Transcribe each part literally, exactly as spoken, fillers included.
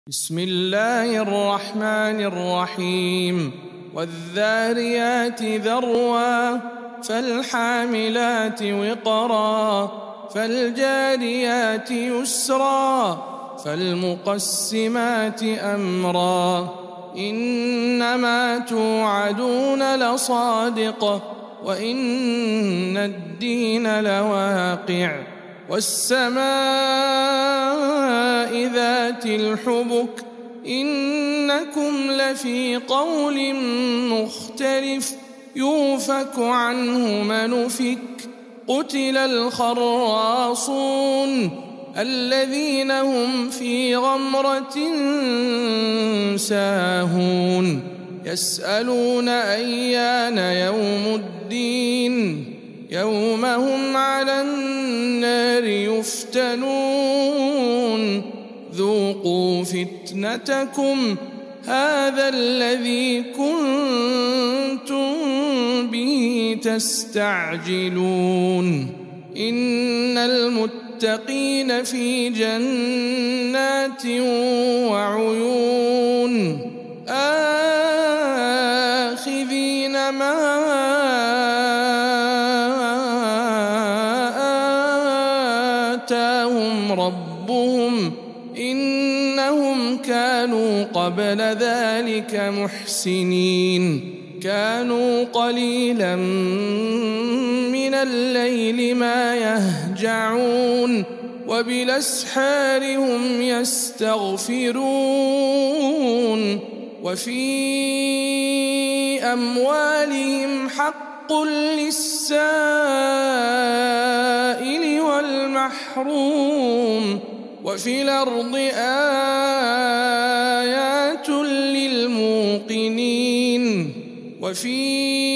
بسم الله الرحمن الرحيم والذاريات ذروا فالحاملات وقرا فالجاريات يسرا فالمقسمات أمرا إنما توعدون لصادق وإن الدين لواقع والسماء ذات الحبك إنكم لفي قول مختلف يوفك عنه من أفك قتل الخراصون الذين هم في غمرة ساهون يسألون أيان يوم الدين يوم هم على النار يفتنون ذوقوا فتنتكم هذا الذي كنتم به تستعجلون إن المتقين في جنات وعيون آخذين ما آتاهم ربهم إنهم كانوا قبل ذلك محسنين كانوا قليلا من الليل ما يهجعون وبالأسحار هم يستغفرون وفي أموالهم حق للسائل والمحروم وفي الأرض آيات للموقنين وفي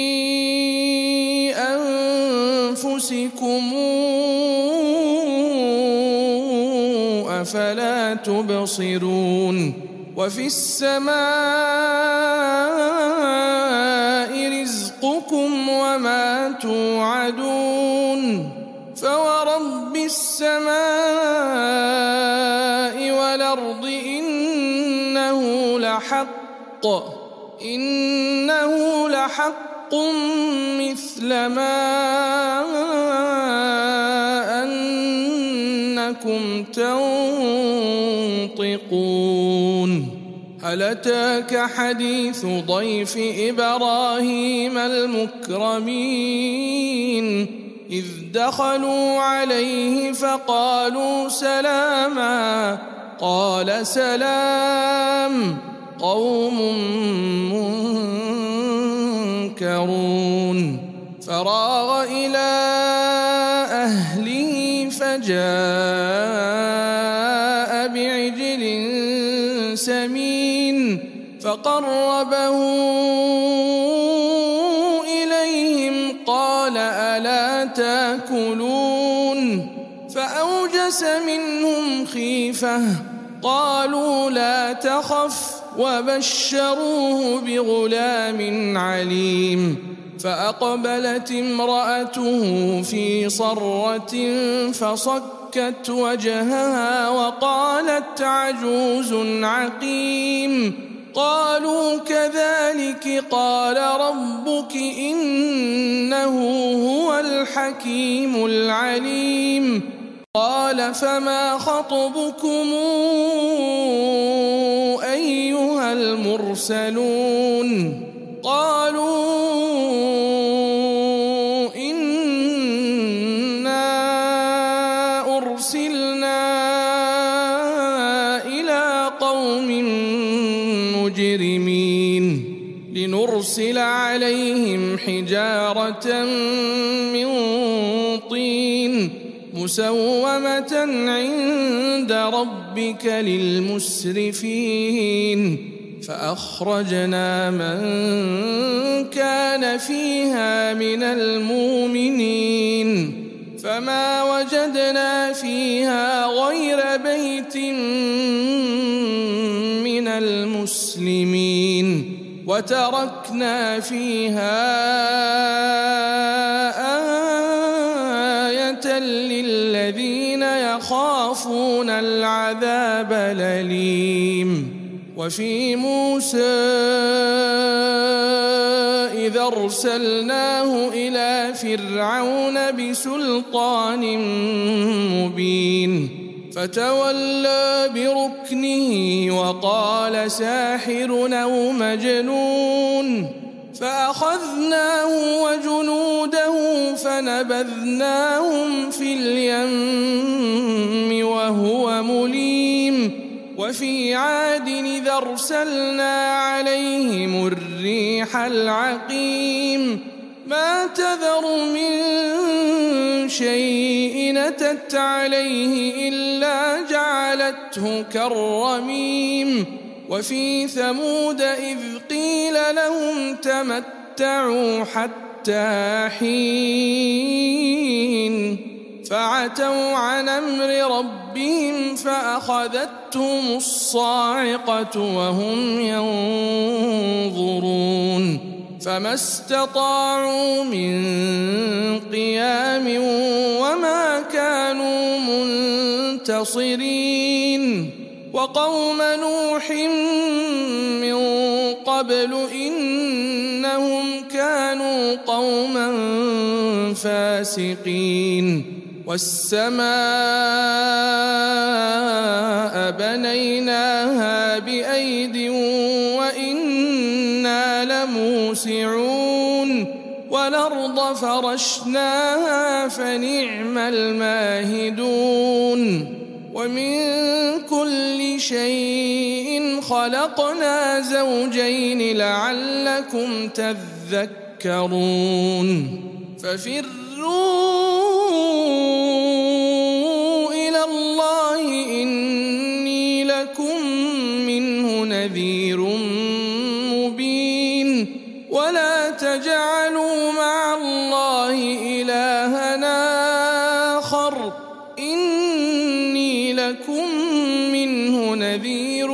أنفسكم أفلا تبصرون وفي السماء رزقكم وما توعدون فورب السماء والأرض إنه لحق إنه لحق مثل ما أنكم تنطقون هل أتاك حديث ضيف إبراهيم المكرمين إذ دخلوا عليه فقالوا سلاما قال سلام قوم منكرون فراغ إلى أهله فجاء بعجل سمين فقربه إليهم قال ألا تاكلون فأوجس منهم خيفة قالوا لا تخف وبشروه بغلام عليم فأقبلت امرأته في صرة فصكت وجهها وقالت عجوز عقيم قالوا كذلك قال ربك إنه هو الحكيم العليم قال فما خطبكم أيها المرسلون قالوا إنا أرسلنا إلى قوم مجرمين لنرسل عليهم حجارة من طين مسومة عند ربك للمسرفين فأخرجنا من كان فيها من المؤمنين فما وجدنا فيها غير بيت من المسلمين وتركنا فيها آية للذين يخافون يخافون العذاب الأليم. وفي موسى إذ أرسلناه إلى فرعون بسلطان مبين فتولى بركنه وقال ساحر أو مجنون فأخذناه وجنوده فنبذناهم في اليم وهو مليم. وفي عاد إذ أرسلنا عليهم الريح العقيم ما تذر من شيء أتت عليه إلا جعلته كالرميم. وفي ثمود إذ قيل لهم تمتعوا حتى حين فعتوا عن أمر ربهم فأخذتهم الصاعقة وهم ينظرون فما استطاعوا من قيام وما كانوا منتصرين. وقوم نوح من قبل إنهم كانوا قوما فاسقين. والسماء بنيناها بأيد وإنا لموسعون والأرض فرشناها فنعم الماهدون. ومن كل شيء خلقنا زوجين لعلكم تذكرون. ففروا إلى الله إني لكم منه نذير مبين. ولا تجعلوا مع الله إلهًا آخر إني لكم منه نذير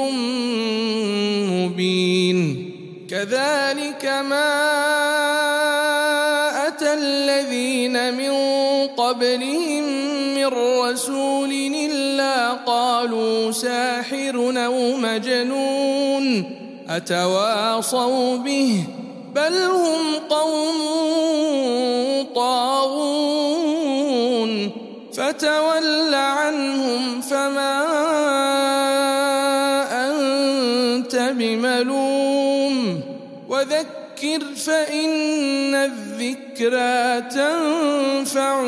مبين. كذلك ما أتى الذين من قبلهم من رسول إلا قالوا ساحر أو مجنون أتواصوا به بل هم قوم طاغون. فتول عنهم فما أنت بملوم وذكر فإن الذكرى تنفع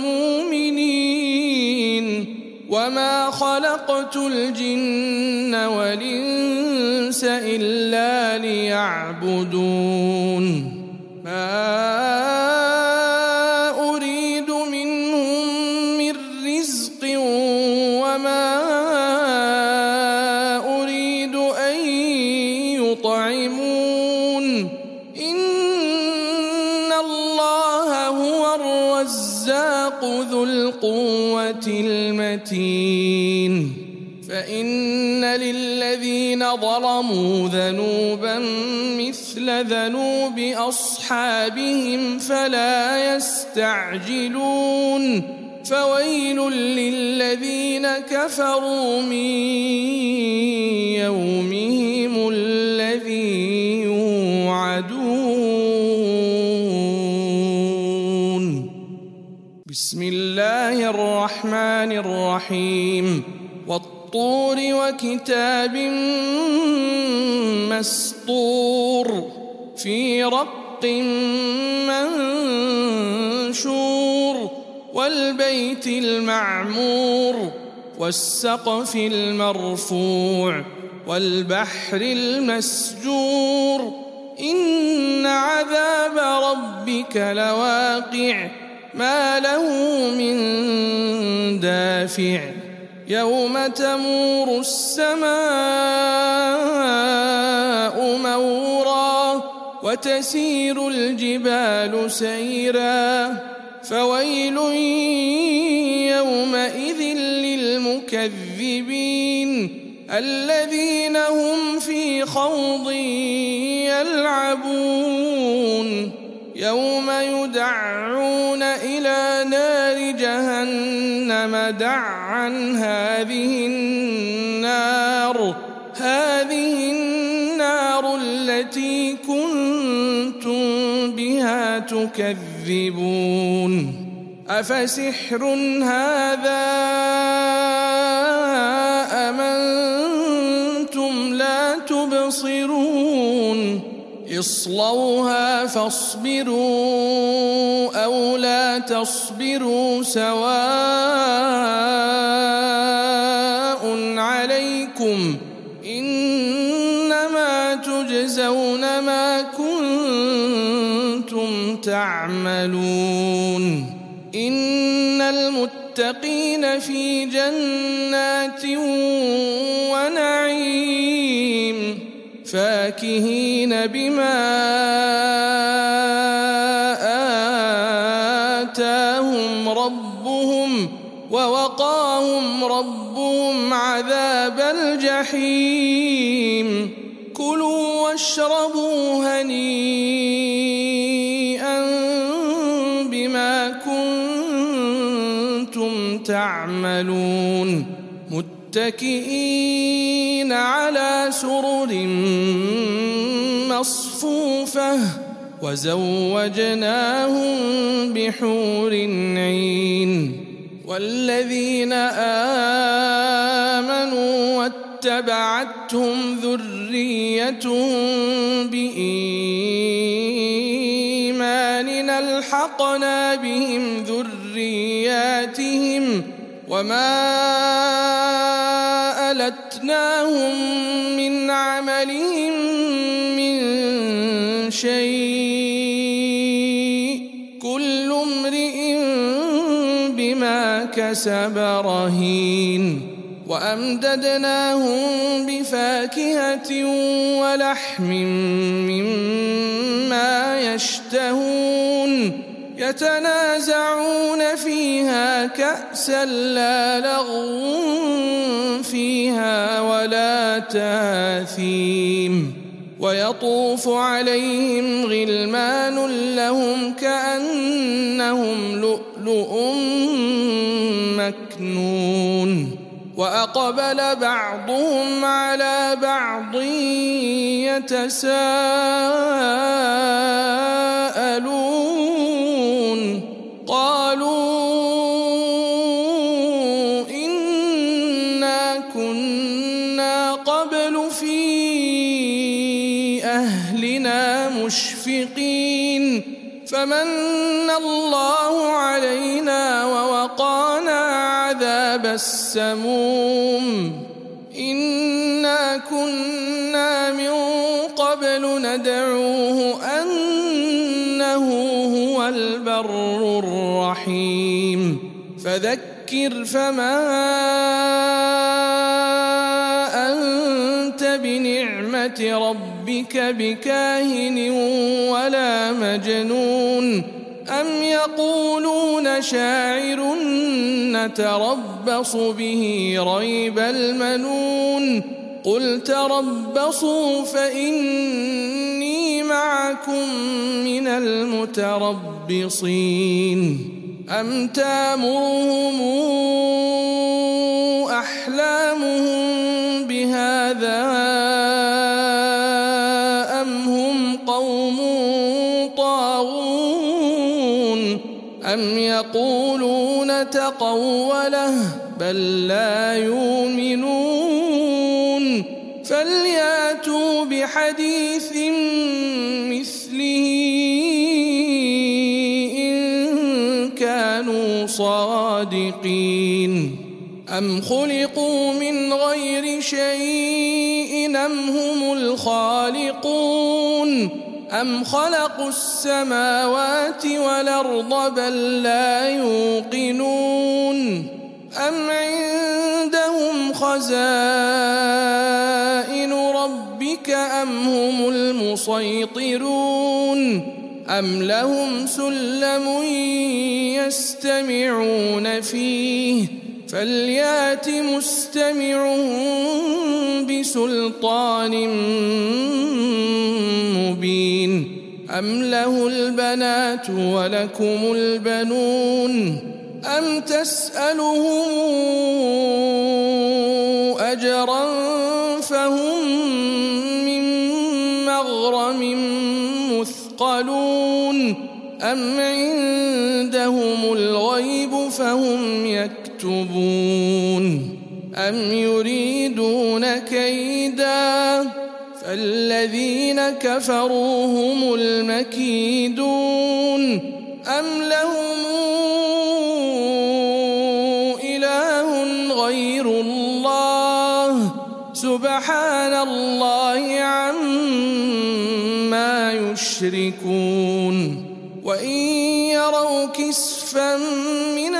المؤمنين. وما خلقت الجن والإنس إلا ليعبدون. ما أريد منهم من رزق وما أريد أن يطعمون إن الله هو الرزاق ذو القوة المتين. فإن للذين ظلموا ذنوبا مثل ذنوب أصحابهم فلا يستعجلون. فويل للذين كفروا من يومهم الذي يوعدون. بسم الله الرحمن الرحيم. والطور وكتاب مسطور في رق منشور والبيت المعمور والسقف المرفوع والبحر المسجور إن عذاب ربك لواقع ما له من دافع يوم تمور السماء مورا وتسير الجبال سيرا فويل يومئذ للمكذبين الذين هم في خوض يلعبون يوم يدعون إلى نار جهنم دعا هذه النار هذه النار التي كنتم بها تكذبون أفسحر هذا أم أنتم لا تبصرون اصلوها فاصبروا أو لا تصبروا سواء عليكم إنما تجزون ما كنتم تعملون إن المتقين في جنات ونعيم فاكهين بما آتاهم ربهم ووقاهم ربهم عذاب الجحيم كلوا واشربوا هنيئا بما كنتم تعملون متكئين على سرر مصفوفة وزوجناهم بحور عين والذين آمنوا واتبعتهم ذريتهم بإيمان ألحقنا بهم ذرياتهم وما ألتناهم من عملهم من شيء كل امرئ بما كسب رهين وأمددناهم بفاكهة ولحم مما يشتهون يتنازعون فيها كأسا لا لغو فيها ولا تاثيم ويطوف عليهم غلمان لهم كأنهم لؤلؤ مكنون وأقبل بعضهم على بعض يتساءلون قالوا إنا كنا قبل في أهلنا مشفقين فمن الله علينا ووقانا عذاب السموم إنا كنا من قبل ندعوه أنه هو البر الرحيم فذكر فما أنت بنعمة ربك بكاهن ولا مجنون أم يقولون شاعر نتربص به ريب المنون قل تربصوا فإني معكم من المتربصين أم تامرهم أحلامهم بهذا أم هم قوم طاغون أم يقولون تقوله بل لا يؤمنون فلياتوا بحديث مثله إن كانوا صادقين أم خلقوا من غير شيء أم هم الخالقون أم خلقوا السماوات والأرض بل لا يوقنون أم عندهم خزائن ربك أم هم المسيطرون أم لهم سلم يستمعون فيه فليات مستمعهم بسلطان مبين أم له البنات ولكم البنون أم تسألهم أجرا فهم من مغرم مثقلون أم عندهم الغيب فهم يكتبون أم يريدون كيدا فالذين كفروا هم المكيدون أم لهم إله غير الله سبحان الله عما يشركون وإن يروا كسفا من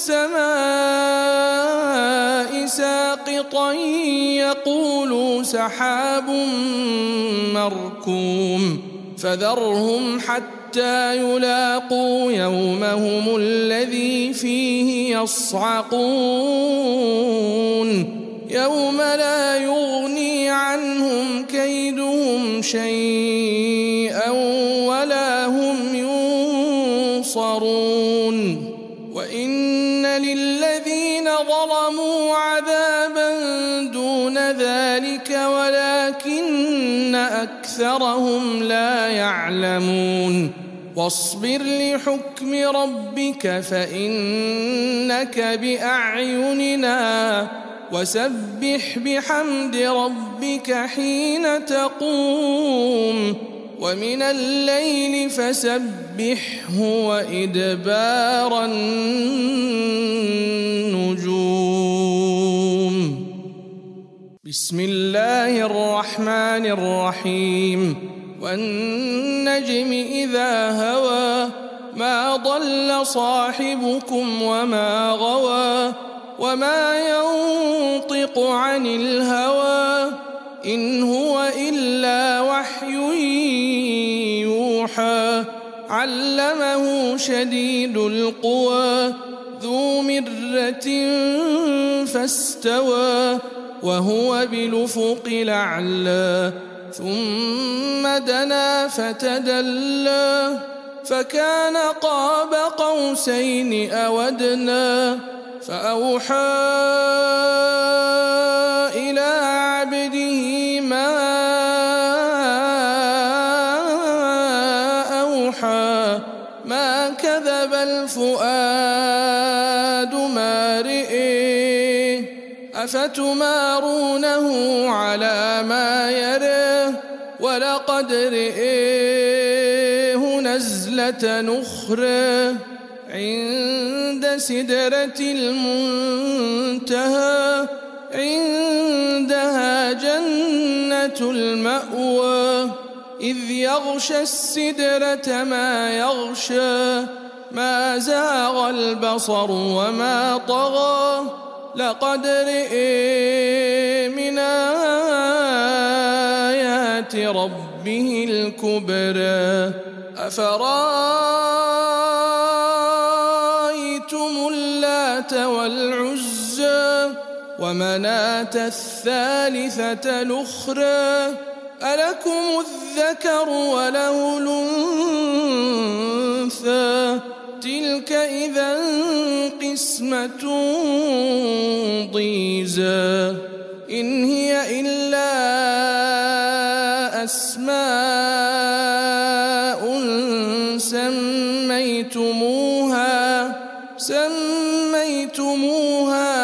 السماء ساقطا يقولوا سحاب مركوم فذرهم حتى يلاقوا يومهم الذي فيه يصعقون يوم لا يغني عنهم كيدهم شيئا ولا هم ينصرون وإن للذين ظلموا عذابا دون ذلك ولكن أكثرهم لا يعلمون واصبر لحكم ربك فإنك بأعيننا وسبح بحمد ربك حين تقوم ومن الليل فسبحه وإدبار النجوم بسم الله الرحمن الرحيم والنجم إذا هوى ما ضل صاحبكم وما غوى وما ينطق عن الهوى إن هو إلا وحي يوحى علمه شديد القوى ذو مرة فاستوى وهو بالأفق الأعلى ثم دنا فتدلى فكان قاب قوسين أو أدنى فأوحى إلى عبده ما أوحى ما كذب الفؤاد ما رئي أفتمارونه على ما يرى ولقد رئيه نزلة نخرى عند سدرة المنتهى عندها جنة المأوى إذ يغشى السدرة ما يغشى ما زاغ البصر وما طغى لقد رئي من آيات ربه الكبرى أفرأيتم اللات والعزى ومناة الثالثة الأخرى ألكم الذكر وله الأنثى تلك إذا قسمة ضيزى إن هي إلا أسماء سميتموها سميتموها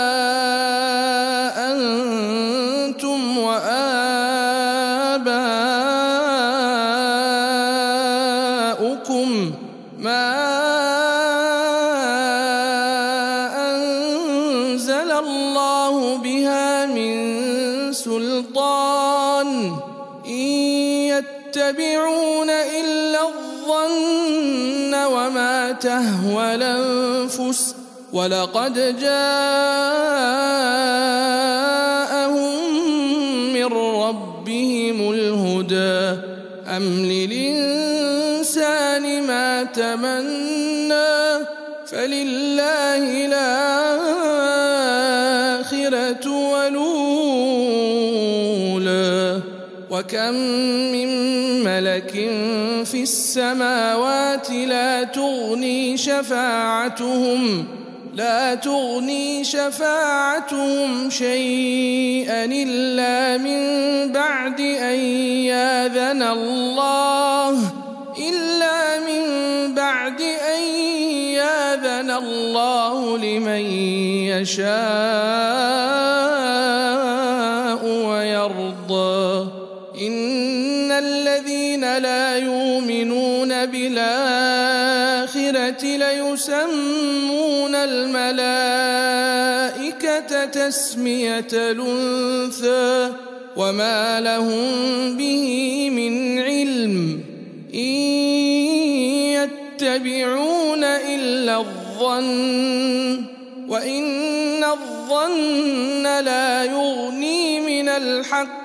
أنتم وآباؤكم ما أنزل الله بها من سلطان إن يتبعون إلا الظن وما تهوى الأنفس ولقد جاءهم من ربهم الهدى أم للإنسان ما تمنى فلله الآخرة والأولى وكم من ملك في السماوات لا تغني شفاعتهم لا تغني شفاعتهم شيئا إلا من بعد أن يأذن الله إلا من بعد أن يأذن الله لمن يشاء ويرضى إن الذين لا يؤمنون بالآخرة ليسمون الملائكة تسمية الأنثى وما لهم به من علم إن يتبعون إلا الظن وإن الظن لا يغني من الحق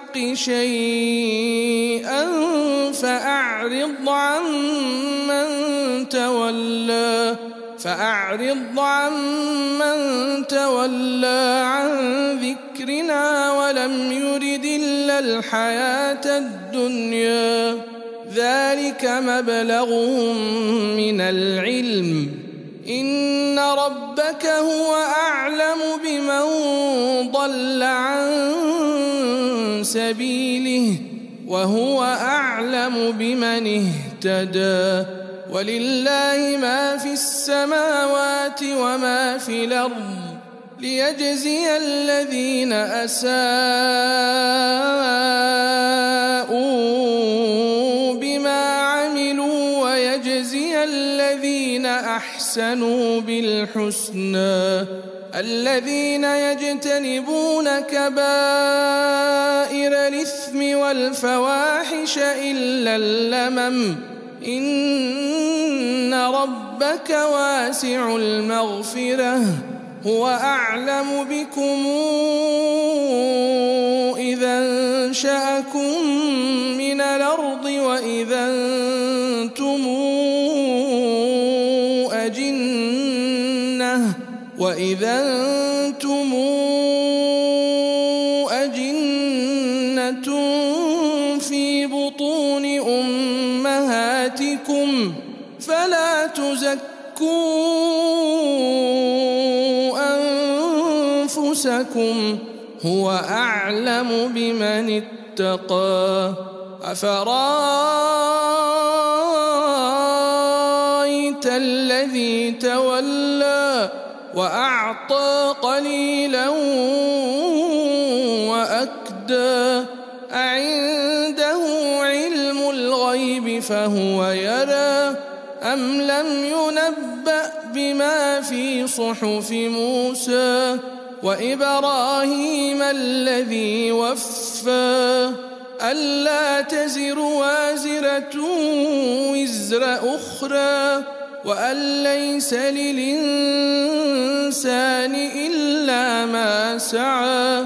شيئا فأعرض عمن تولى فأعرض عمن تولى عن ذكرنا ولم يرد إلا الحياة الدنيا ذلك مبلغهم من العلم إن ربك هو أعلم بمن ضل عن سبيله وهو أعلم بمن اهتدى ولله ما في السماوات وما في الأرض ليجزي الذين أساءوا بما عملوا ويجزي الذين أحسنوا بالحسنى الذين يجتنبون كبائر الإثم والفواحش إلا اللمم إن ربك واسع المغفرة هو أعلم بكم إذا أنشأكم من الأرض وإذا أنتم أجنة وإذا أنتم أجنة في بطون أمهاتكم فلا تزكوا أنفسكم هو أعلم بمن اتقى أفرأيت الذي تولى وأعطى قليلا وأكدى أعنده علم الغيب فهو يرى أم لم ينبأ بما في صحف موسى وإبراهيم الذي وفى ألا تزر وازرة وزر أخرى وأن ليس للإنسان إلا ما سعى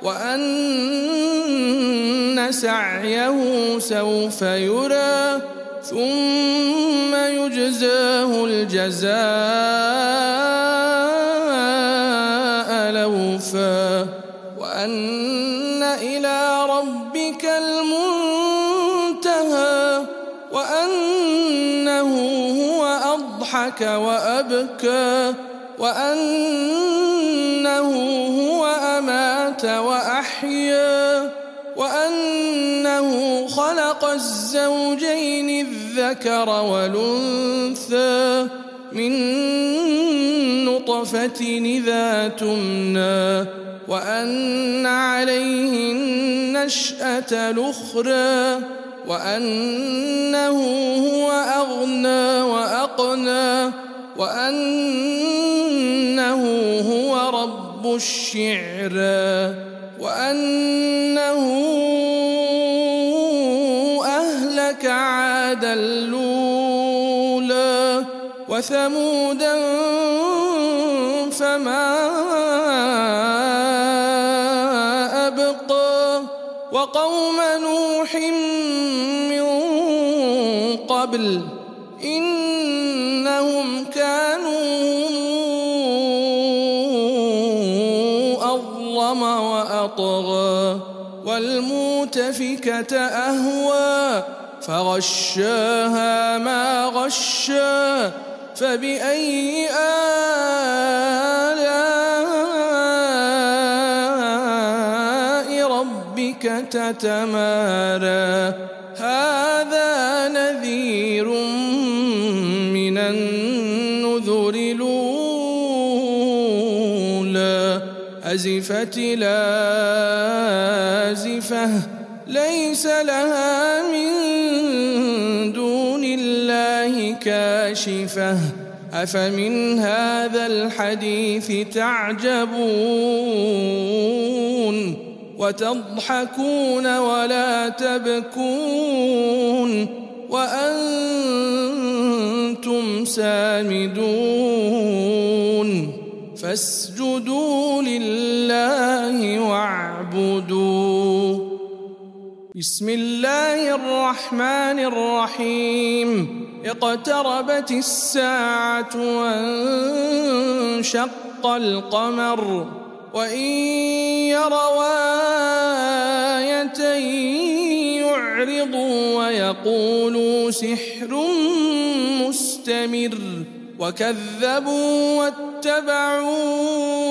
وأن سعيه سوف يرى ثم يجزاه الجزاء الأوفى وأن إلى ربك المنتهى وأنه هو أضحك وأبكى وأنه هو أمات وأحيا وأنه خلق الزوجين الذكر والأنثى من نطفة إذا تمنى وأن عليه النشأة الأخرى وأنه هو أغنى وأقنى وأنه هو رب الشعرى وأنه أهلك عادا الأولى وثمودا فما أبقى وقوم نوح من قبل إنهم كانوا أظلم وأطغى والمؤتفكة أهوى فغشاها ما غشا فبأي آلاء ربك تتمارى هذا نذير من النذر الأولى أزفت الآزفة ليس لها من دون الله كاشفة أفمن هذا الحديث تعجبون وتضحكون ولا تبكون وأنتم سامدون فاسجدوا لله واعبدوا. بسم الله الرحمن الرحيم اقتربت الساعة وانشق القمر وإن يروا آية يعرضوا ويقولوا سحر مستمر وكذبوا واتبعوا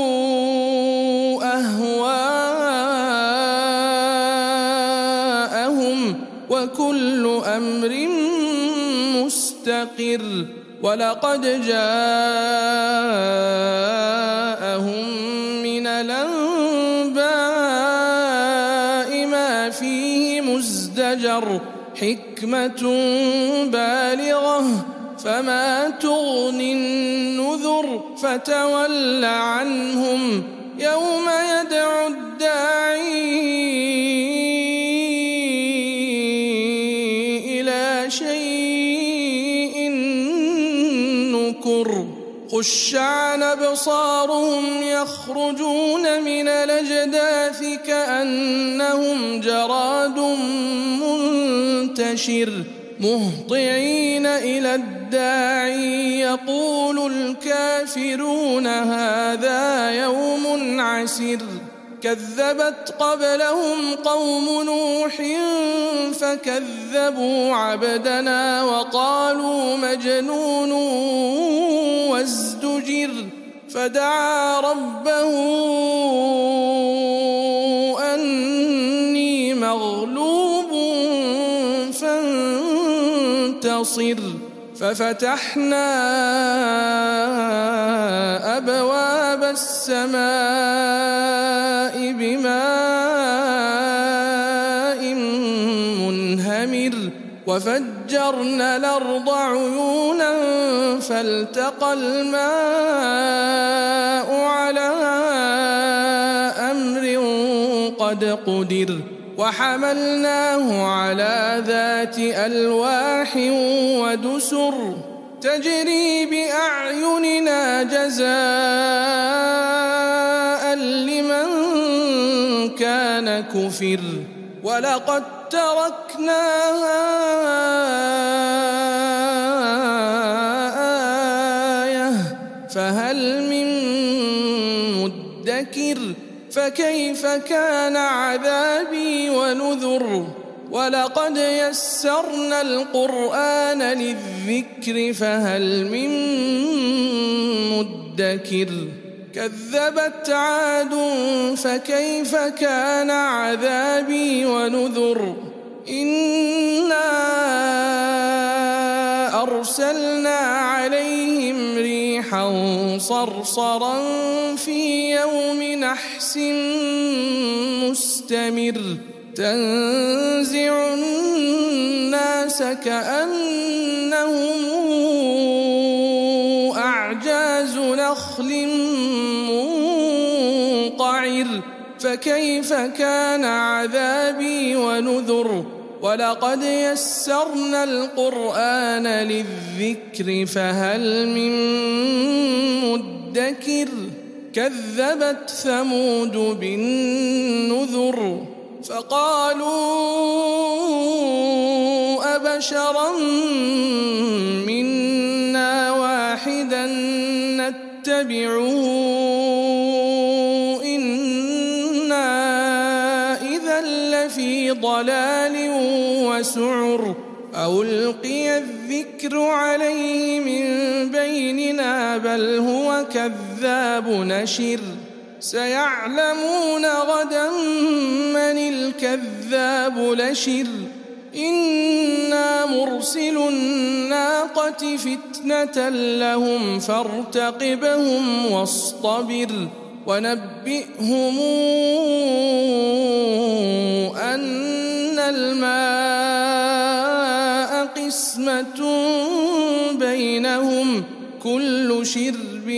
أهواءهم وكل أمر مستقر ولقد جاءهم من الأنباء ما فيه مزدجر حكمة بالغة فما تغني النذر فتول عنهم يوم يدعو الداعي إلى شيء نكر خش عن أبصارهم يخرجون من الأجداث كأنهم جراد منتشر مهطعين إلى الداعي يقول الكافرون هذا يوم عسر كذبت قبلهم قوم نوح فكذبوا عبدنا وقالوا مجنون وازدجر فدعا ربه أني مغلوب فانتصر ففتحنا أبواب السماء بماء منهمر وفجرنا الأرض عيونا فالتقى الماء على أمر قد قدر وحملناه على ذات ألواح ودسر تجري بأعيننا جزاء لمن كان كفر ولقد تركناها آية فهل من مدكر فكيف كان عذابي ونذر ولقد يسرنا القرآن للذكر فهل من مدكر كذبت عاد فكيف كان عذابي ونذر إنا أرسلنا عليهم ريحا صرصرا في يوم نحس مستمر تنزع الناس كأنهم أعجاز نخل منقعر فكيف كان عذابي ونذر ولقد يسرنا القرآن للذكر فهل من مدكر كذبت ثمود بالنذر فقالوا أبشرا منا واحدا نتبعه إنا إذا لفي ضلال وسعر أو ألقي الذكر عليه من بيننا بل هو كذاب نشر سيعلمون غدا من الكذاب لشر إنا مرسل الناقة فتنة لهم فارتقبهم واصطبر ونبئهم أن الماء قسمة بينهم كل شرب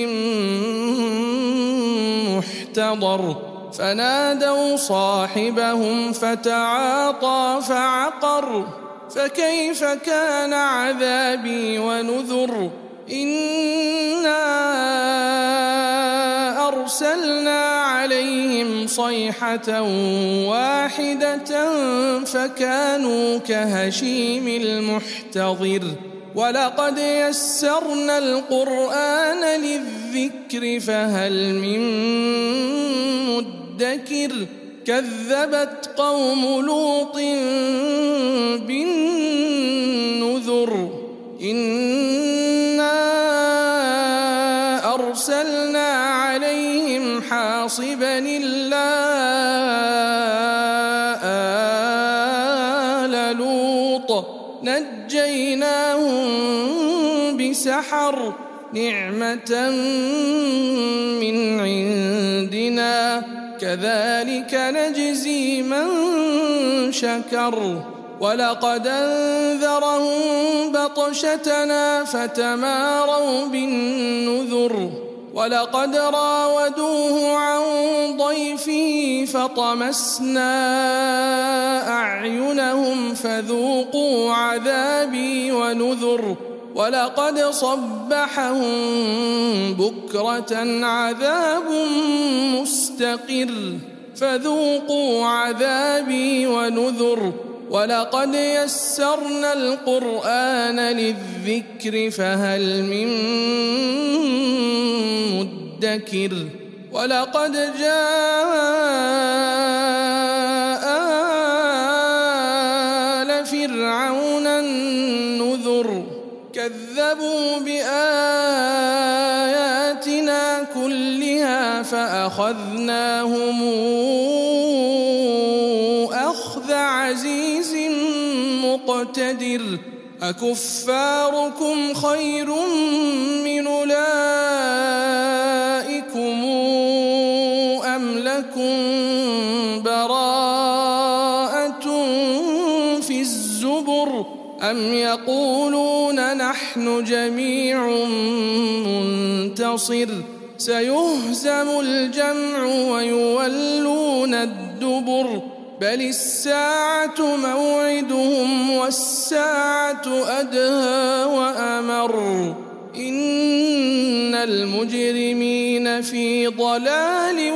محتضر فنادوا صاحبهم فتعاطى فعقر فكيف كان عذابي ونذر إنا أرسلنا عليهم صيحة واحدة فكانوا كهشيم المحتضر ولقد يسرنا القرآن للذكر فهل من مدكر كذبت قوم لوط بالنذر إنا أرسلنا عليهم حاصبا إلا آل لوط نجيناهم بسحر نعمة من عندنا كذلك نجزي من شكر ولقد أنذرهم بطشتنا فتماروا بالنذر ولقد راودوه عن ضيفه فطمسنا أعينهم فذوقوا عذابي ونذر ولقد صبحهم بكرة عذاب مستقر فذوقوا عذابي ونذر ولقد يسرنا القرآن للذكر فهل من مدكر ولقد جاء آل فرعون النذر كذبوا بآياتنا كلها فأخذناهم أخذ عزيز مقتدر أكفاركم خير من أولئكم أم لكم براءة في الزبر أم يقولون نحن جميع منتصر سيهزم الجمع ويولون الدبر بل الساعة موعدهم والساعة أدهى وأمر إن المجرمين في ضلال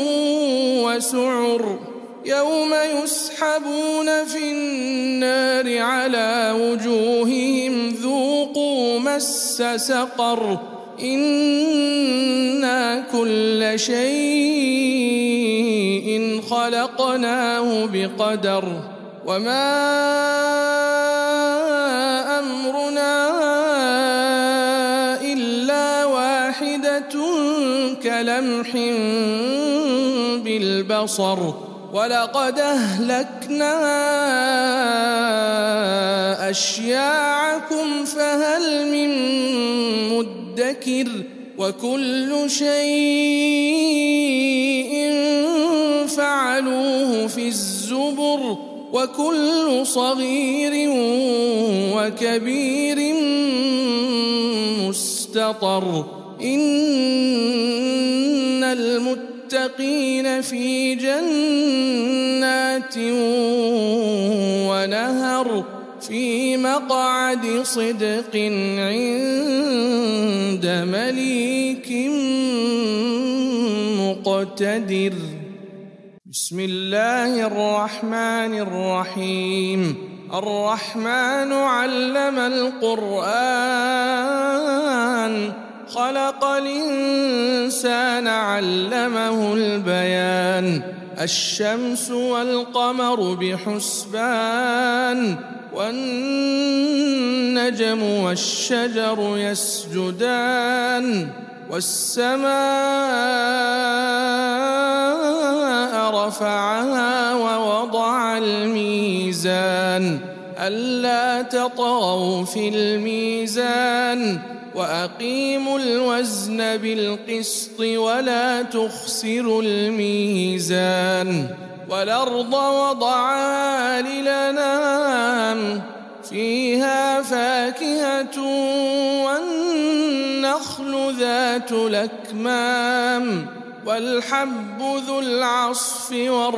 وسعر يوم يسحبون في النار على وجوههم ذوقوا مس سقر إنا كل شيء خلقناه بقدر وما أمرنا إلا واحدة كلمح بالبصر ولقد أهلكنا أشياعكم فهل من مدكر وكل شيء فعلوه في الزبر وكل صغير وكبير مستطر إن المتقين في جنات ونهر في مقعد صدق عند مليك مقتدر بسم الله الرحمن الرحيم الرحمن علم القرآن خلق الإنسان علمه البيان الشمس والقمر بحسبان والنجم والشجر يسجدان والسماء رفعها ووضع الميزان ألا تطغوا في الميزان وأقيموا الوزن بالقسط ولا تخسروا الميزان والأرض وضعها للأنام فيها فاكهة والنخل ذات الأكمام والحب ذو العصف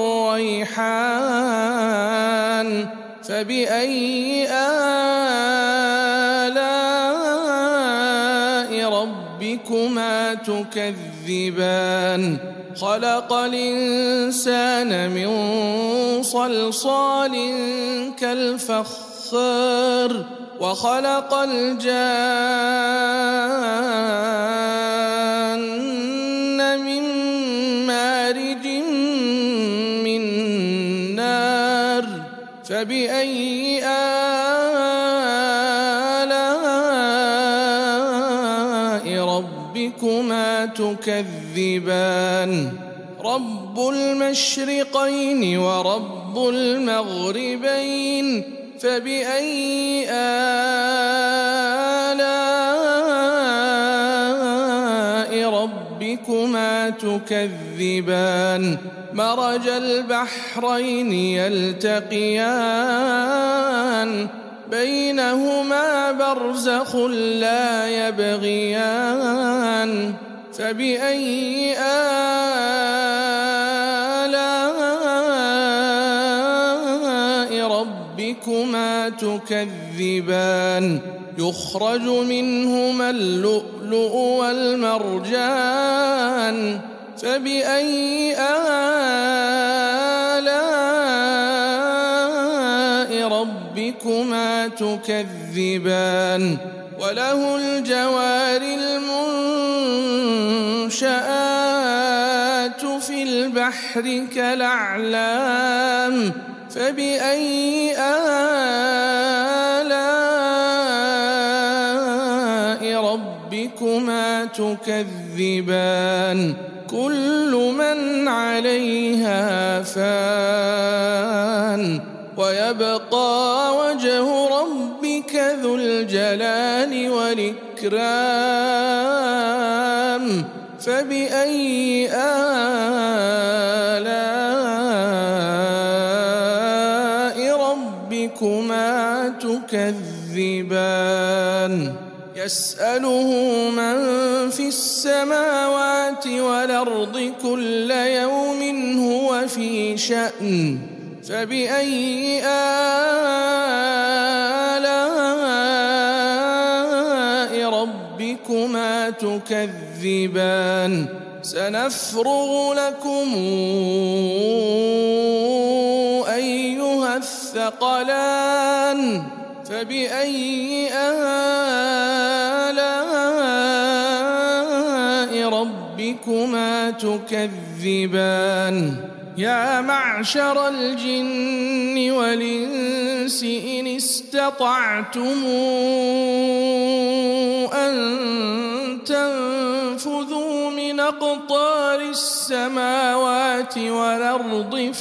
والريحان فبأي آلاء ربكما تكذبان خلق الإنسان من صلصال كالفخار وخلق الجان من مارج من نار فبأي آلاء ربكما تكذبان رب المشرقين ورب المغربين فبأي آلاء ربكما تكذبان مرج البحرين يلتقيان بينهما برزخ لا يبغيان فبأي آلاء ربكما تكذبان يخرج منهما اللؤلؤ والمرجان فبأي آلاء ربكما تكذبان وله الجوار المنشآت في البحر كالأعلام فبأي آلاء ربكما تكذبان كل من عليها فان ويبقى وجه ربك ذو الجلال والإكرام فبأي آلاء ربكما تكذبان يسأله من في السماوات والأرض كل يوم هو في شأن فبأي آلاء ربكما تكذبان سنفرغ لكم أيها الثقلان فبأي آلاء ربكما تكذبان يا معشر الجن والإنس إن استطعتم أن تنفذوا من أقطار السماوات والأرض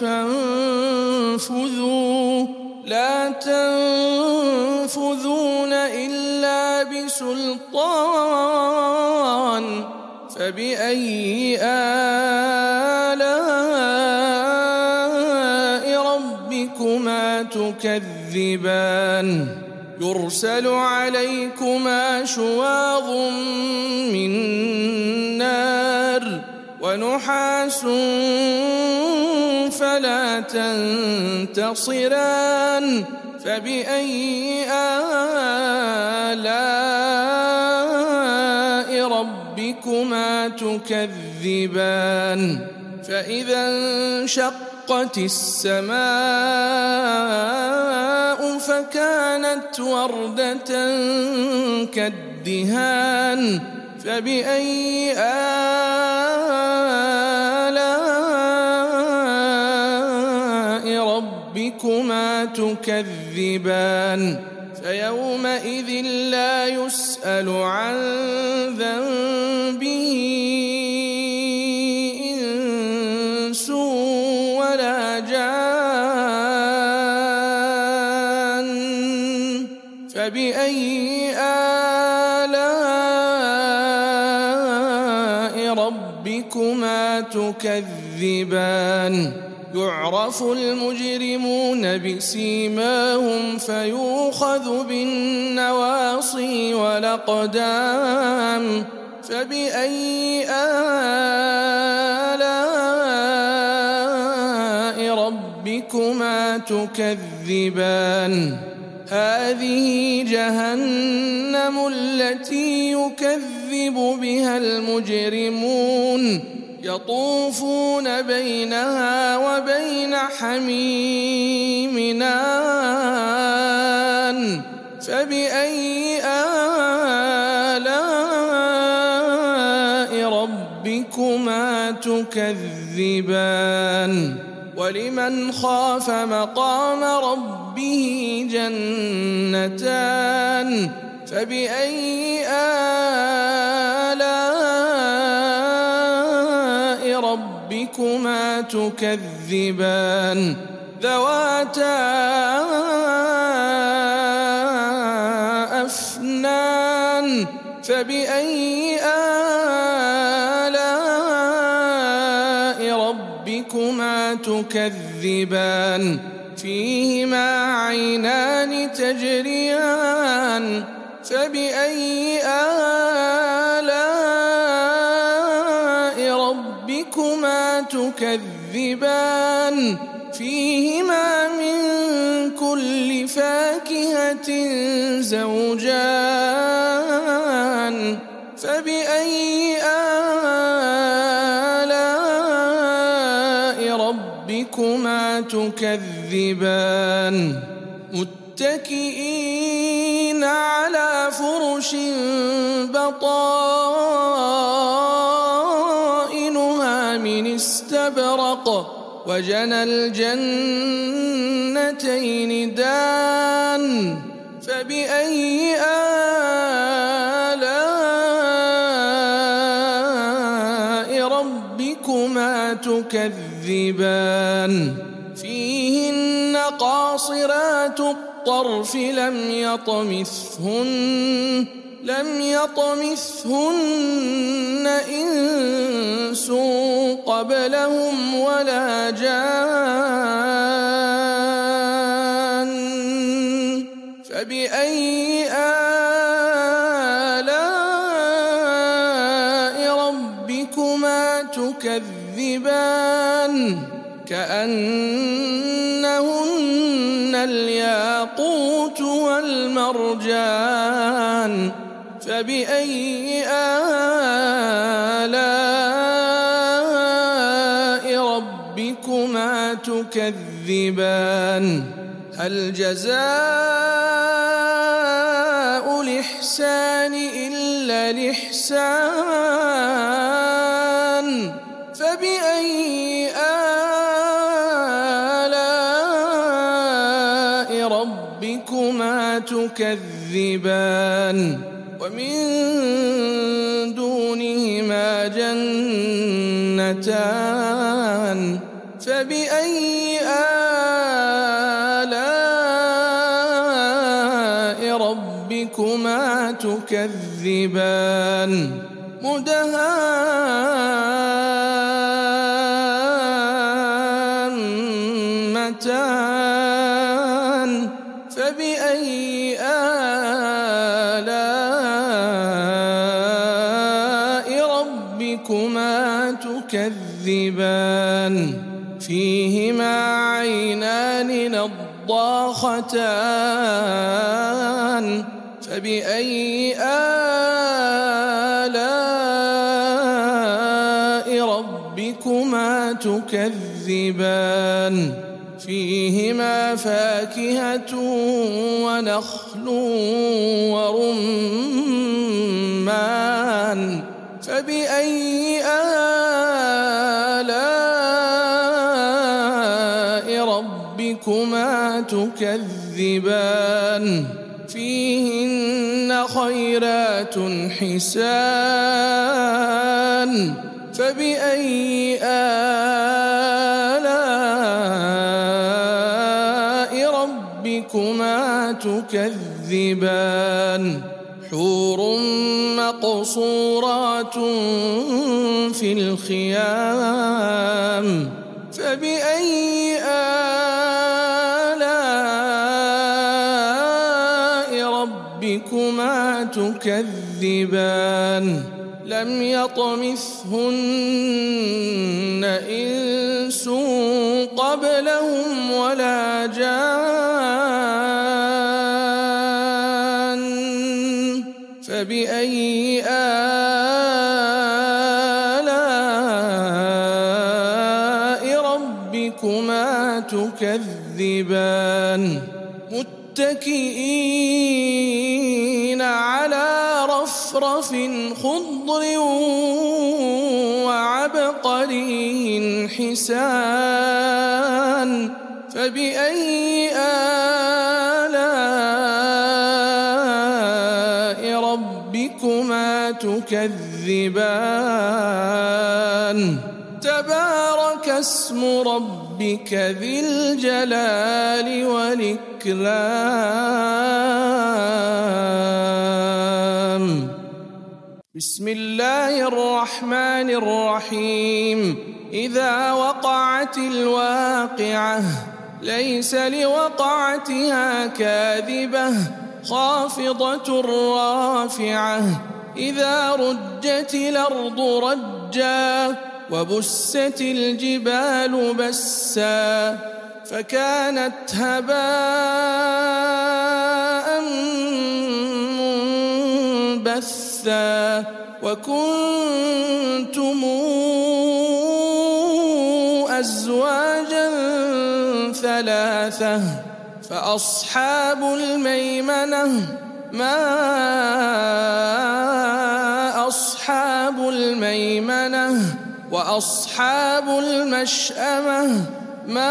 فانفذوا لا تنفذون إلا بسلطان فبأي آلاء ربكما تكذبان يرسل عليكما شواظ من نار ونحاس فلا تنتصران فبأي آلاء ربكما تكذبان فإذا انشقت السماء فكانت وردة كالدهان فبأي آلاء ربكما تكذبان فيومئذ لا يسأل عن ذنبه إنس ولا جان فبأي آلاء ربكما تكذبان يعرف المجرمون بسيماهم فيؤخذ بالنواصي والأقدام فبأي آلاء ربكما تكذبان هذه جهنم التي يكذب بها المجرمون يطوفون بينها وبين حميم آن فبأي آلاء ربكما تكذبان ولمن خاف مقام ربه جنتان فبأي آلاء ربكما تكذبان ذواتا أفنان فبأي آلاء ربكما تكذبان فيهما عينان تجريان فبأي آلاء ربكما تكذبان فيهما من كل فاكهة زوجان فبأي آلاء ربكما تكذبان متكئين على فرش بطائنها من استبرق وجنى الجنتين دان فبأي آلاء ربكما تكذبان فيهن قاصرات الطرف لم يطمثهن لم يطمثهن إنس قبلهم ولا جان فبأي آلاء ربكما تكذبان كأنهن الياقوت والمرجان فبأي آلاء ربكما تكذبان هل جزاء الإحسان إلا الإحسان فبأي آلاء ربكما تكذبان ومن دونهما جنتان فبأي آلاء ربكما تكذبان مدهامتان فبأي آلاء ربكما تكذبان فيهما عينان نضاختان فبأي آلاء ربكما تكذبان فيهما فاكهة ونخل ورمان فبأي آلاء ربكما تكذبان فيهن خيرات حسان فبأي آلاء ربكما تكذبان حور مقصورات في الخيام فبأي آلاء ربكما تكذبان لم يطمثهن إنس قبلهم ولا جان فبأي آلاء ربكما تكذبان متكئين على رفرف خضر وعبقري حسان فبأي آلاء ربكما تكذبان تبارك اسم ربك ذي الجلال والإكرام بسم الله الرحمن الرحيم إذا وقعت الواقعة ليس لوقعتها كاذبة خافضة رافعة إذا رجت الأرض رجا وبست الجبال بسا فكانت هباء منبثا وكنتم أزواجا ثلاثة فأصحاب الميمنة ما أصحاب الميمنة وأصحاب المشأمة ما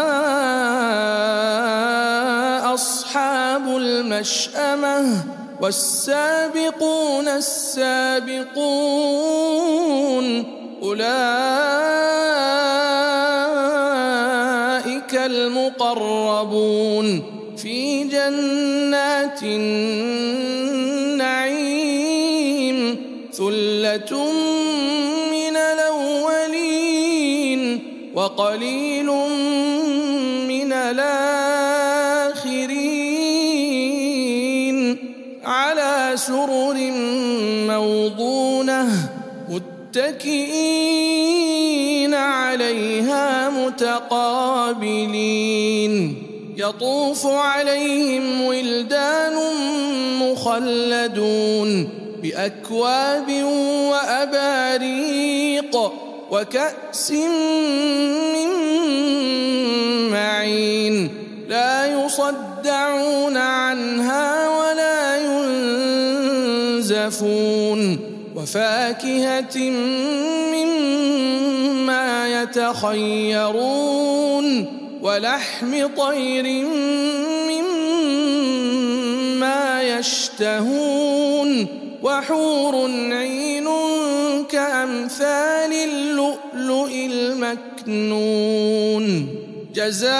أصحاب المشأمة والسابقون السابقون أولئك المقربون في جنات النعيم ثلة من الأولين وقليل من الآخرين على سرر موضونة متكئين عليها متقابلين يطوف عليهم ولدان مخلدون بأكواب وأباريق وكأس من معين لا يصدعون عنها ولا ينزفون وفاكهة مما يتخيرون ولحم طير مما يشتهون وحور عين كأمثال اللؤلؤ المكنون جزاء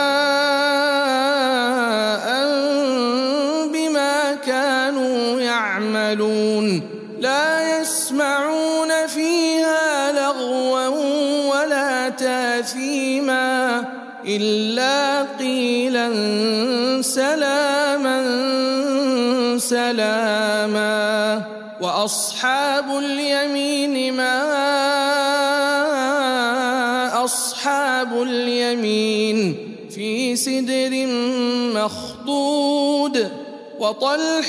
بما كانوا يعملون لا يسمعون فيها لغوا ولا تاثيما إلا قيلا سلاما سلاما وأصحاب اليمين ما أصحاب اليمين في سدر مخضود وطلح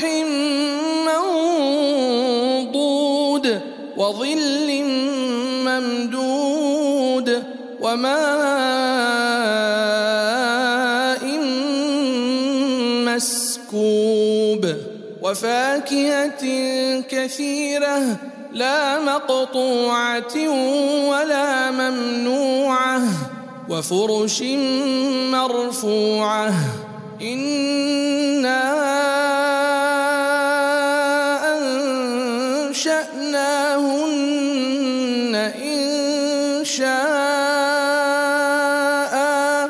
منضود وظل ممدود وماء مسكوب وفاكهة كثيرة لا مقطوعة ولا ممنوعة وفرش مرفوعة إنا أنشأناهن إنشاء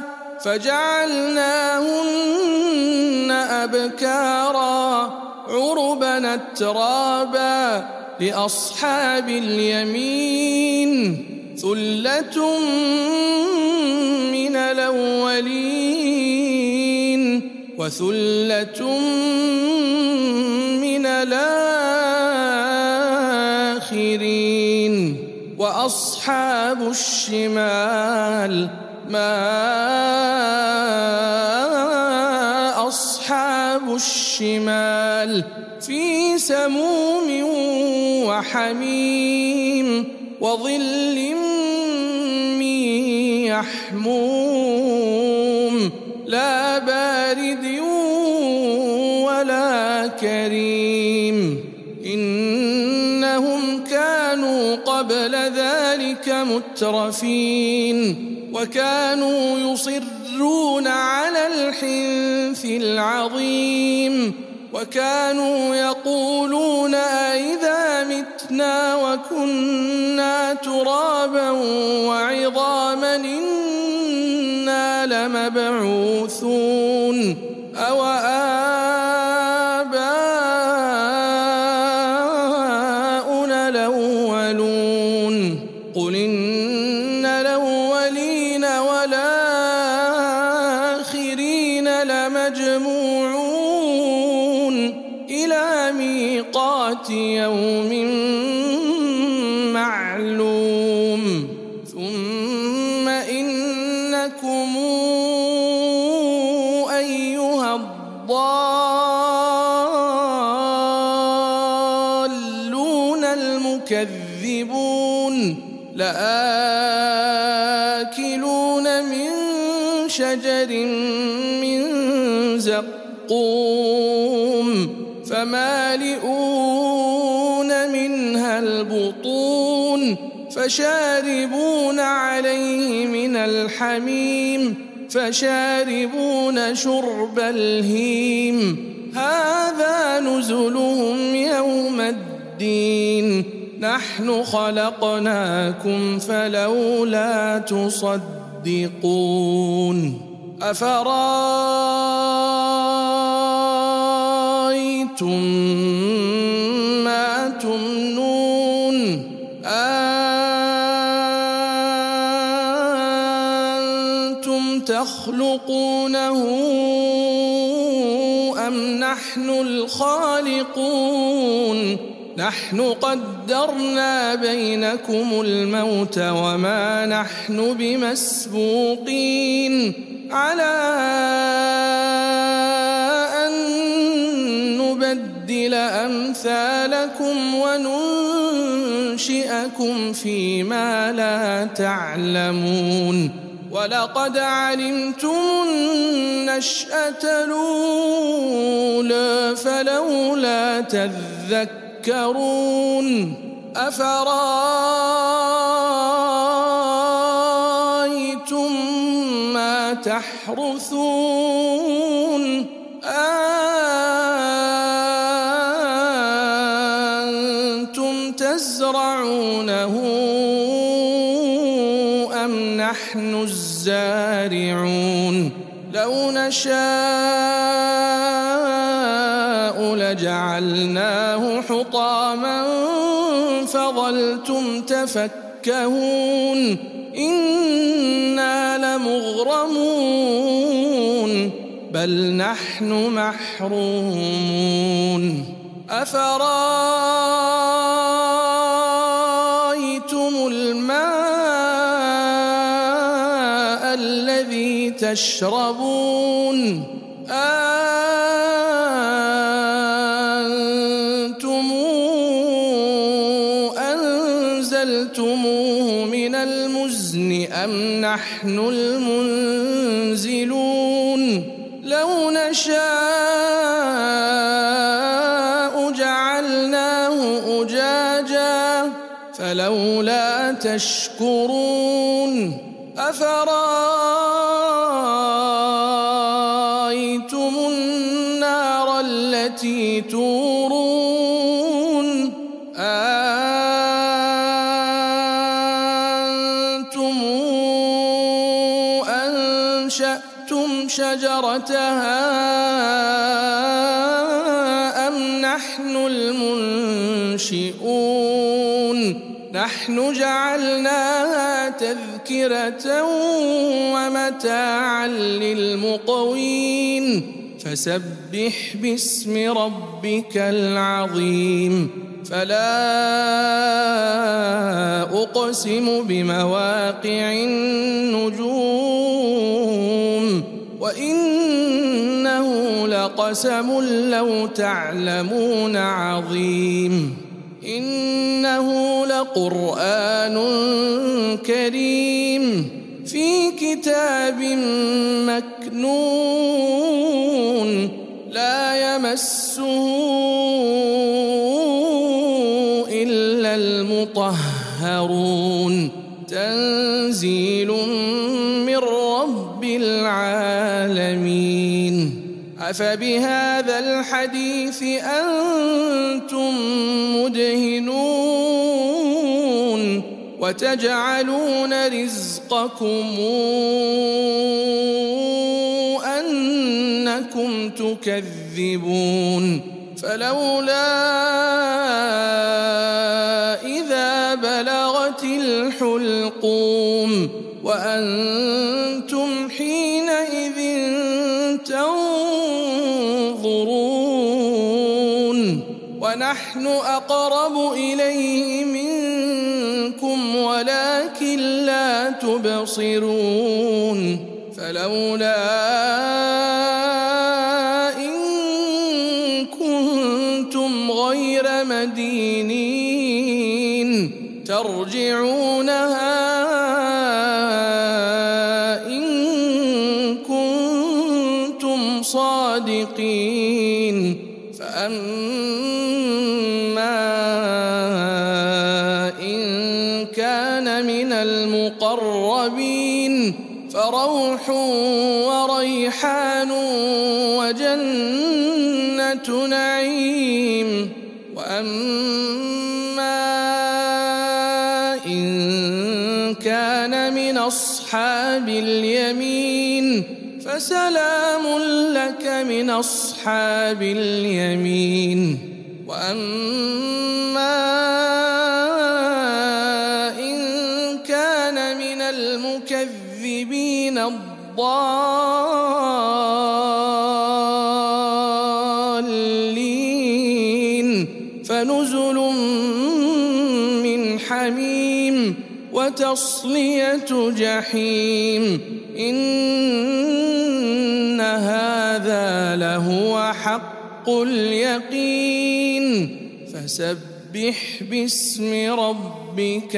فجعلناهن أبكارا عربا أترابا لأصحاب اليمين ثلة من الأولين وثلة من الآخرين وأصحاب الشمال ما أصحاب الشمال في سموم وحميم وظل من يحموم لا بارد ولا كريم إنهم كانوا قبل ذلك مترفين وكانوا يصرون على الحنث العظيم وكانوا يقولون أئذا متنا وكنا ترابا وعظاما إنا لمبعوثون أو آباؤنا الأولون قل إن الأولين والآخرين لمجموعون إلى ميقات يوم معلوم ثم إنكم أيها الضالون المكذبون لآكلون من شجر من زقوم فمالئون منها البطون فشاربون عليه من الحميم فشاربون شرب الهيم هذا نزلهم يوم الدين نحن خلقناكم فلولا تصدقون أفرأيتم ما تمنون أنتم تخلقونه أم نحن الخالقون نحن قدرنا بينكم الموت وما نحن بمسبوقين على أن نبدل أمثالكم وننشئكم فيما لا تعلمون ولقد علمتم النشأة الأولى فلولا تذكرون أفرأيتم ما تحرثون أنتم تزرعونه أم نحن الزارعون لو نشاء لجعلناه حطاما فظلتم تفكهون إنا لمغرمون بل نحن محرومون أفرأيتم الماء الذي تشربون أنتم أنزلتموه من المزن أم نحن المنزلون لو نشاء جعلناه أجاجا فلولا تشكرون أفرأيتم النار التي تورون أنتم أنشأتم شجرتها أم نحن المنشئون نحن جعلناها تذكرة ومتاعا للمقوين فسبح باسم ربك العظيم فلا أقسم بمواقع النجوم وإنه لقسم لو تعلمون عظيم إنه لقرآن كريم في كتاب مكنون لا يمسه إلا المطهرون تنزيل من رب العالمين أفبهذا الحديث أنتم مدهنون وتجعلون رزقكم أنكم تكذبون فلولا إذا بلغت الحلقوم وأنتم حينئذ تنظرون ونحن أقرب إليه منكم ولكن لا تبصرون فلولا إن كنتم غير مدينين ترجعونها صادقين فأما إن كان من المقربين فروح وريحان وجنة نعيم وأما إن كان من أصحاب اليمين فسلام لك من أصحاب اليمين وأما إن كان من المكذبين الضالين فنزل من حميم وتصلية جحيم إن هذا لهو حق اليقين فسبح باسم ربك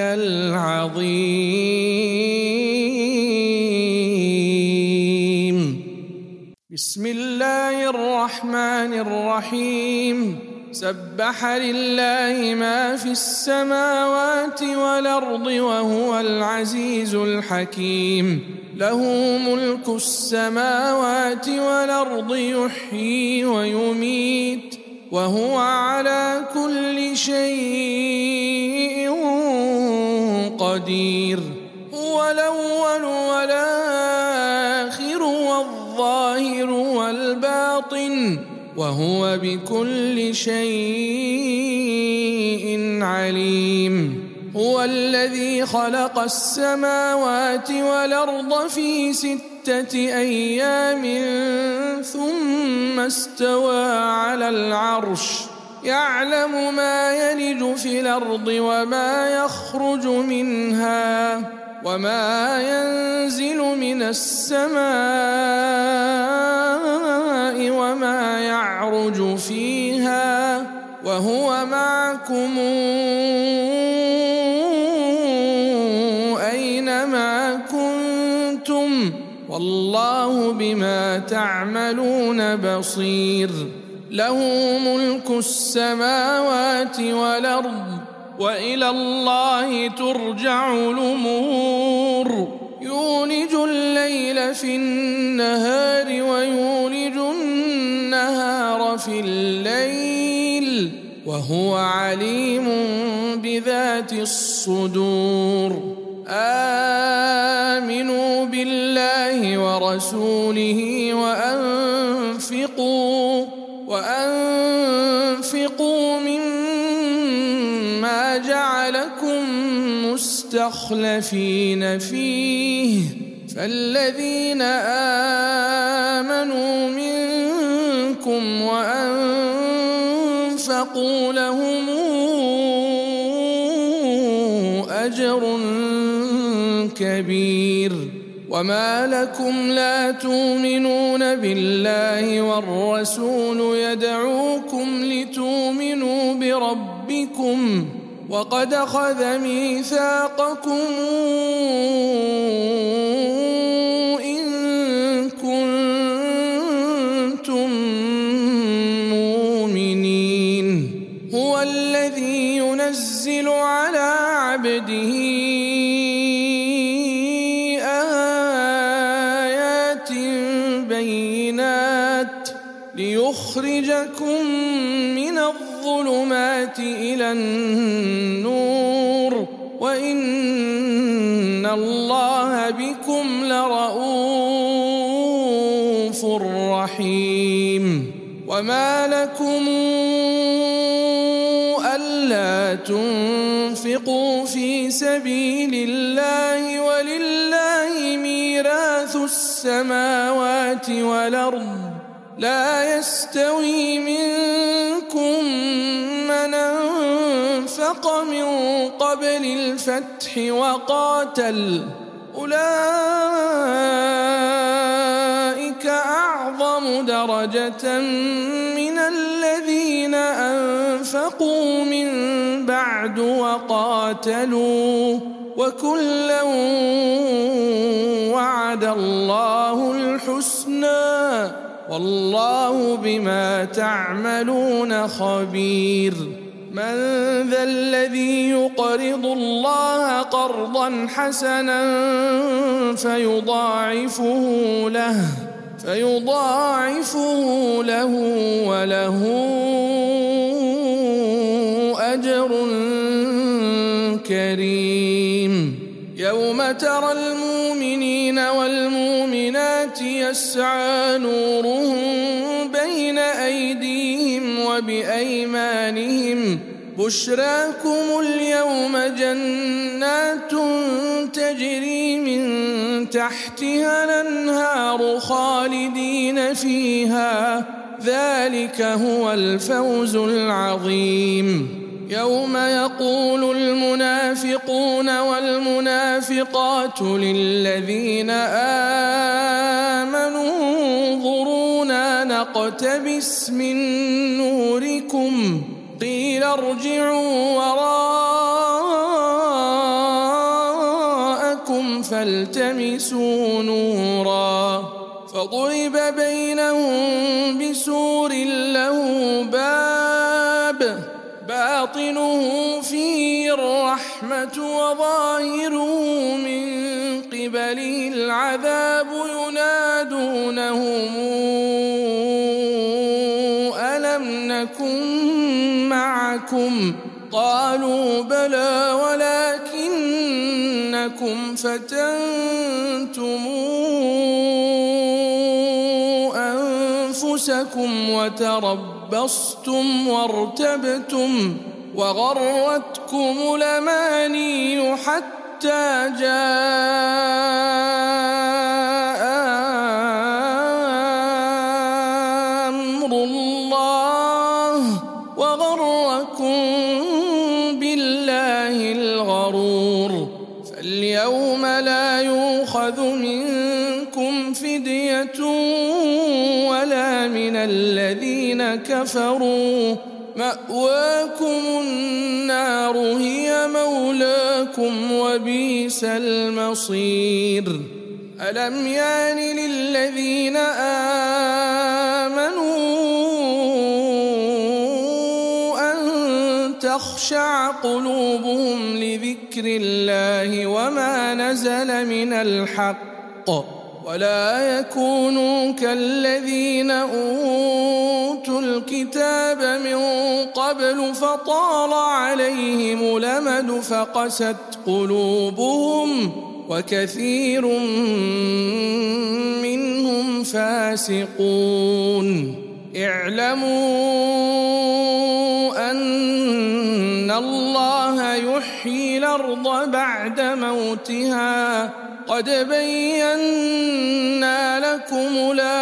العظيم بسم الله الرحمن الرحيم سبح لله ما في السماوات والأرض وهو العزيز الحكيم له ملك السماوات والأرض يحيي ويميت وهو على كل شيء قدير هو الأول والآخر والظاهر والباطن وهو بكل شيء عليم هو الذي خلق السماوات والأرض في ستة أيام ثم استوى على العرش يعلم ما يلج في الأرض وما يخرج منها وما ينزل من السماء وما يعرج فيها وهو معكم أينما كنتم والله بما تعملون بصير له ملك السماوات والأرض وإلى الله ترجع الأمور يولج الليل في النهار ويولج النهار والنهار في الليل وهو عليم بذات الصدور. آمنوا بالله ورسوله وأنفقوا وأنفقوا مما جعلكم مستخلفين فيه، فالذين آمنوا منكم وأنفقوا لهم أجر كبير. وما لكم لا تؤمنون بالله والرسول يدعوكم لتؤمنوا بربكم وقد أخذ ميثاقكم إن كنتم مؤمنين. هو الذي ينزل على عبده آيات بينات ليخرجكم من الظلمات إلى النور وإن الله بكم لرؤوف رحيم. وما لكم ألا تنفقوا في سبيل الله ولله ميراث السماوات والأرض لا يستوي منكم من أنفق من قبل الفتح وقاتل أولئك أعظم درجة من الذين أنفقوا من بعد وقاتلوا وكلا وعد الله الحسنى والله بما تعملون خبير. من ذا الذي يقرض الله قرضا حسنا فيضاعفه له فيضاعفه له وله أجر كريم. يوم ترى المؤمنين والمؤمنات يسعى نورهم بين أيديهم وبأيمانهم بشراكم اليوم جنات تجري من تحتها الأنهار خالدين فيها ذلك هو الفوز العظيم. يوم يقول المنافقون والمنافقات للذين آمنوا انظرونا نقتبس من نوركم قيل ارجعوا وراءكم فالتمسوا نورا فضرب بينهم بسور له باب باطنه فيه الرحمة وظاهره من قبله العذاب ينادونهم ألم نكن معكم قالوا بلى ولكنكم فتنتم أنفسكم وتربصتم وارتبتم وغرتكم الأماني حتى جاء أمر الله وغركم بالله الغرور. فاليوم لا يؤخذ منكم فدية ولا من الذين كفروا مأواكم النار هي مولاكم وبئس المصير. ألم يان للذين آمنوا أن تخشع قلوبهم لذكر الله وما نزل من الحق ولا يكونوا كالذين أوتوا الكتاب من قبل فطال عليهم الأمد فقست قلوبهم وكثير منهم فاسقون. اعلموا أن الله يحيي الأرض بعد موتها قد بينا لكم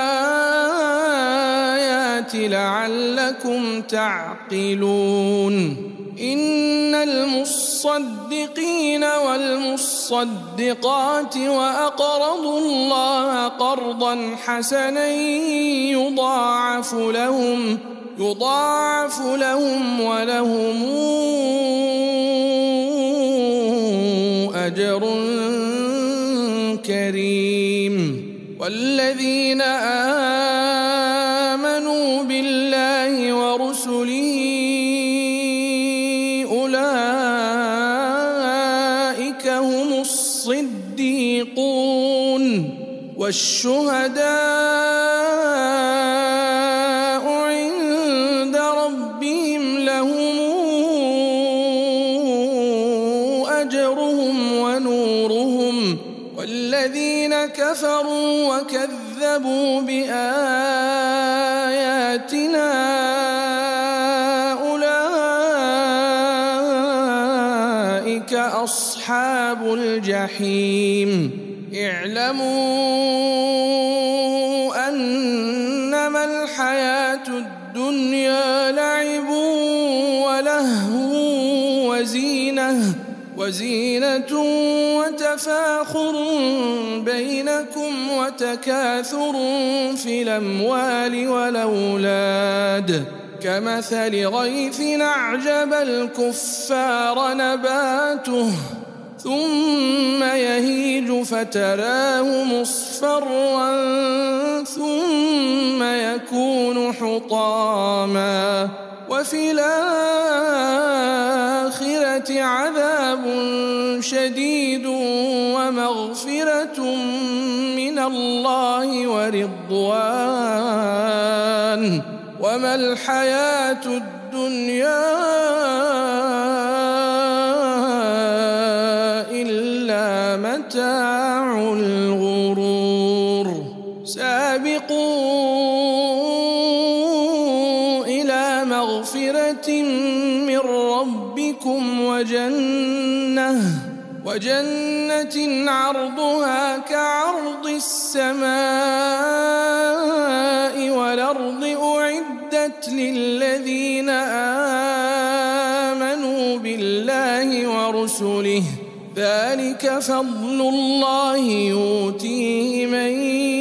الآيات لعلكم تعقلون. إن المصدقين والمصدقات وأقرضوا الله قرضا حسنا يضاعف لهم يضاعف لهم ولهم أجر كريم. والذين آمنوا بالله ورسله أولئك هم الصديقون والشهداء عند ربهم لهم أجرهم ونورهم. والذين كفروا وكذبوا بآياتنا أولئك أصحاب الجحيم. اعلموا أنما الحياة الدنيا لعب ولهو وزينة وزينة وتفاخر بينكم وتكاثر في الأموال والأولاد كمثل غيث أعجب الكفار نباته ثم يهيج فتراه مصفرا ثم يكون حطاما وفي الآخرة عذاب شديد ومغفرة من الله ورضوان وما الحياة الدنيا إلا متاع الغرور. سابقوا إلى مغفرة من ربكم وجنة وجنة عرضها كعرض السماء والأرض أعدت للذين آمنوا بالله ورسله ذلك فضل الله يؤتيه من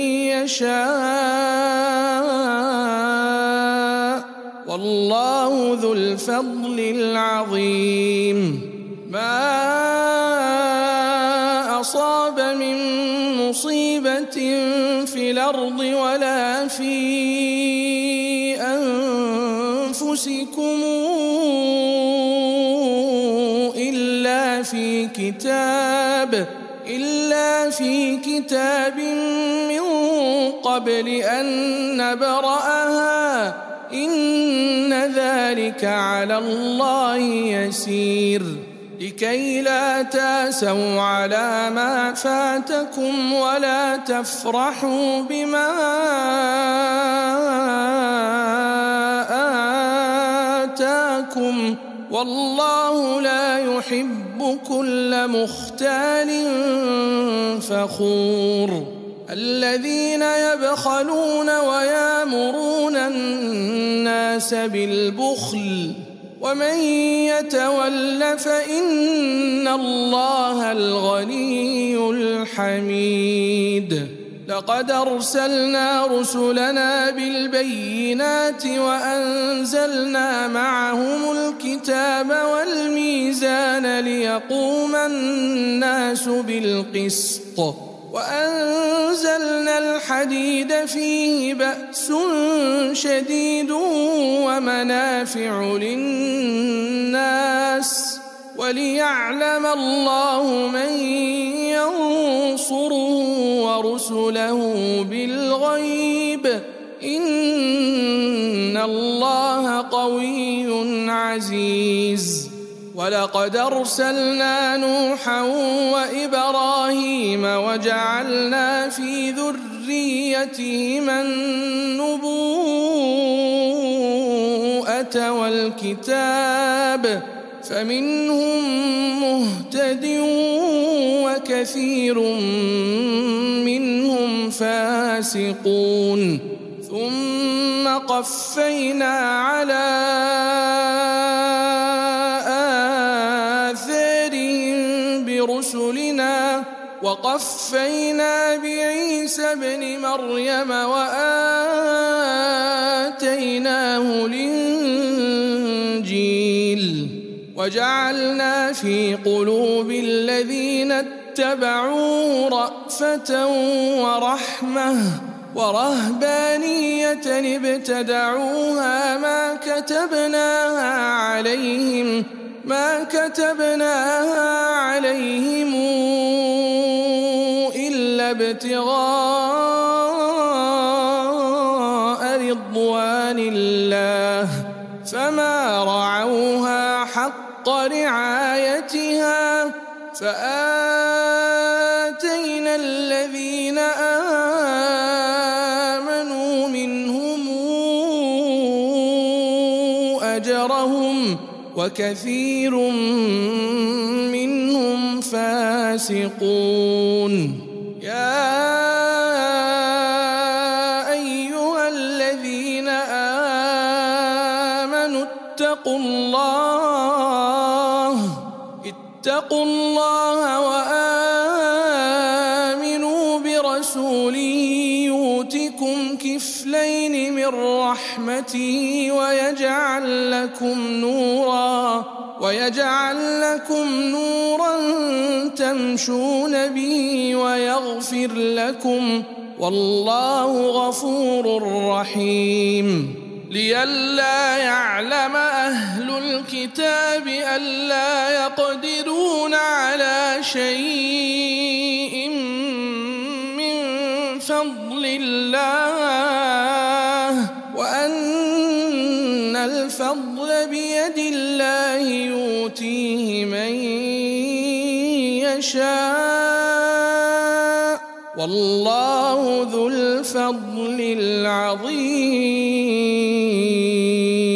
يشاء والله ذو الفضل العظيم. ما أصاب من مصيبة في الأرض ولا في أنفسكم إلا في كتاب إلا في كتاب من قبل أن نبرأها إن ذلك على الله يسير. لكي لا تأسوا على ما فاتكم ولا تفرحوا بما آتاكم والله لا يحب كل مختال فخور. الذين يبخلون ويامرون الناس بالبخل ومن يتول فإن الله الغني الحميد. لقد أرسلنا رسلنا بالبينات وأنزلنا معهم الكتاب والميزان ليقوم الناس بالقسط وأنزلنا الحديد فيه بأس شديد ومنافع للناس وليعلم الله من ينصره ورسله بالغيب إن الله قوي عزيز. ولقد أرسلنا نوحا وإبراهيم وجعلنا في ذريتهما النبوءة والكتاب فمنهم مهتد وكثير منهم فاسقون. ثم قفينا على آثارهم برسلنا وقفينا بعيسى ابن مريم وآتيناه الإنجيل وجعلنا في قلوب الذين اتبعوه رأفة ورحمة ورهبانية ابتدعوها ما كتبناها عليهم ما كتبناها عليهم إلا ابتغاء رضوان الله فما رعوها حق رعايتها فآتينا الذين آمنوا منهم أجرهم وكثير منهم فاسقون. يا أيها الذين آمنوا اتقوا الله اتقوا الله وآمنوا برسوله يؤتكم كفلين من رحمته ويجعل لكم نورا ويجعل لكم نورا تمشون به ويغفر لكم والله غفور رحيم. لئلا يعلم أهل الكتاب ألا يقدرون على شيء من فضل الله وأن الفضل بيد الله يؤتيه من يشاء والله ذو الفضل العظيم.